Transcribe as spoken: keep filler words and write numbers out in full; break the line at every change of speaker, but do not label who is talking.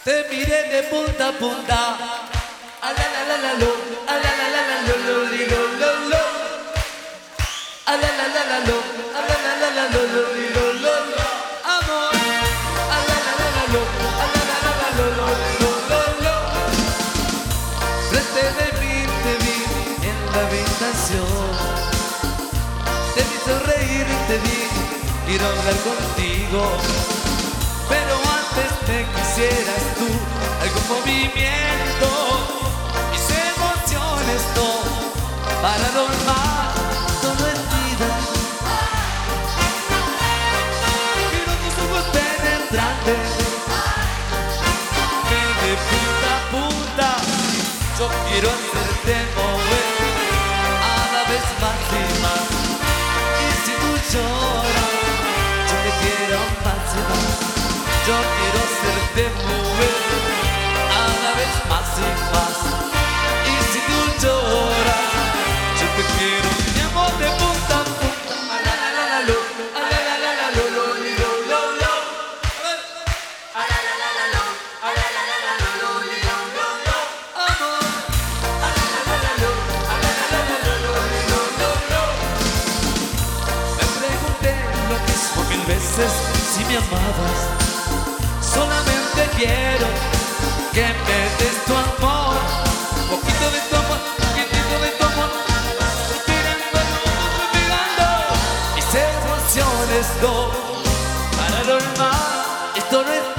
Te miré de punta a punta. A la la la la lo, a la la la la lo lo li, lo lo lo. A la la la la lo, a la la la la lo lo li, lo lo lo. Amor. A la la la la lo, a la la la la lo lo li, lo lo lo. Frente de mí te vi en la habitación. Te vi sonreír y te vi, quiero hablar contigo. Pero antes me quisieras tú, algún movimiento, mis emociones no, paranormal, todo es vida. Quiero tus ojos penetrantes, que de punta a punta, yo quiero hacerte mover, cada vez más y más. Y si tú lloras, yo te quiero más y más. Yo quiero hacerte mover cada vez más y más. Y si tú lloras, yo te quiero, mi amor, de punta a punta. A la la la la lo, a la la la la lo lo li, lo lo lo. A la la la la lo, a la la la la lo lo li, lo lo lo. Amor. A la la la la lo, a la la la la lo lo li, lo lo lo. Me pregunté lo mismo mil veces si me amabas. Solamente quiero que me des tu amor, poquito de tu amor, poquitito de tu amor. Respirando, respirando, mis emociones no, paranormal, esto no es